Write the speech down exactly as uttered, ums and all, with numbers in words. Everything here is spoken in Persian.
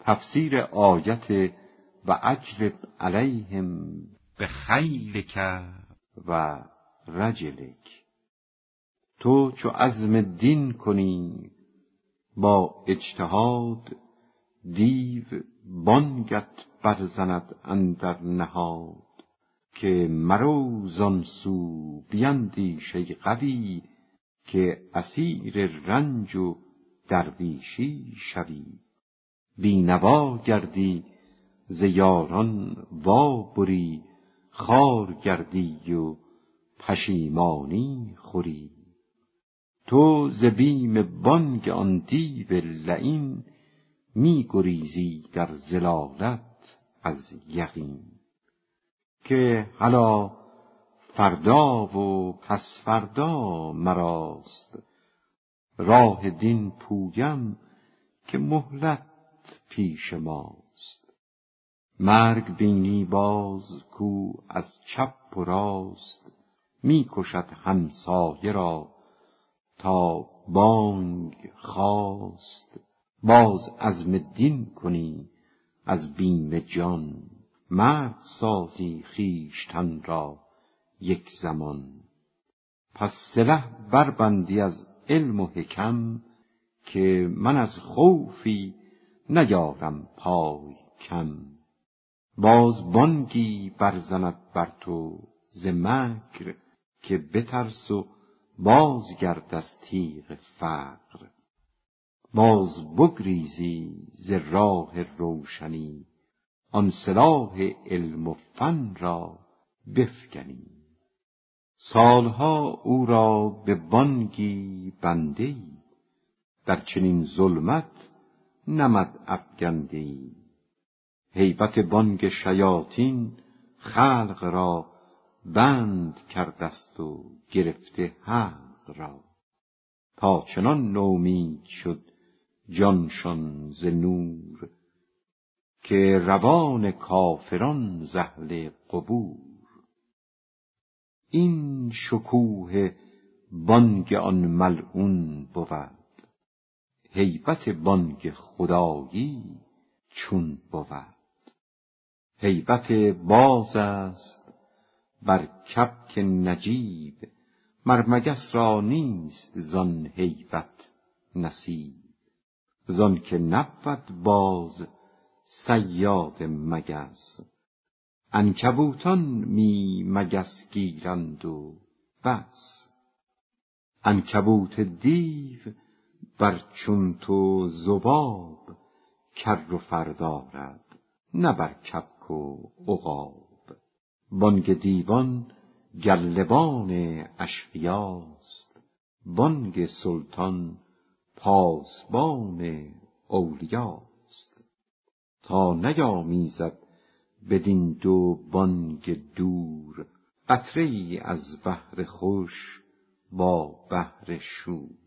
تفسیر آیت و اجلب علیهم به خیلک و رجلک. تو چو عزم دین کنی با اجتهاد، دیو بانگت برزند اندر نهاد. که مرو زان سو بیندیش ای غوی، که اسیر رنج و درویشی شوی. بینوا گردی ز یاران وا بری، خوار گردی و پشیمانی خوری. تو ز بیم بانگ آن دیو لعین، می گریزی در ضلالت از یقین. که هلا فردا و پس فردا مراست، راه دین پویم که مهلت پیش ماست. مرگ بینی باز کو از چپ و راست، می کشد همسایه را تا بانگ خاست. باز عزم دین کنی از بیم جان، مرد سازی خویشتن را یک زمان. پس سلح بربندی از علم و حکم، که من از خوفی نیارم پای کم. باز بانگی برزند بر تو ز مکر، که بترس و باز گرد از تیغ فقر. باز بگریزی ز راه روشنی، آن سلاح علم و فن را بفگنی. سالها او را به بانگی بنده‌ای، در چنین ظلمت نمد افگنده‌ای. هیبت بانگ شیاطین خلق را، بند کردست و گرفته حلق را. تا چنان نومید شد جانشان ز نور، که روان کافران ز اهل قبور. این شکوه بانگ آن ملعون بود، هیبت بانگ خدایی چون بود. هیبت باز است بر کبک نجیب، مر مگس را نیست زان هیبت نصیب. زان که نبود باز صیاد مگس، عنکبوتان می مگس گیرند و بس. عنکبوت دیو بر چون تو ذباب، کر و فر دارد نه بر کبک و عقاب. بانگ دیوان گلبان اشقیاست، بانگ سلطان پاسبان اولیاست. تا نیامیزد بدین دو بانگ دور، قطره ای از بحر خوش با بحر شور.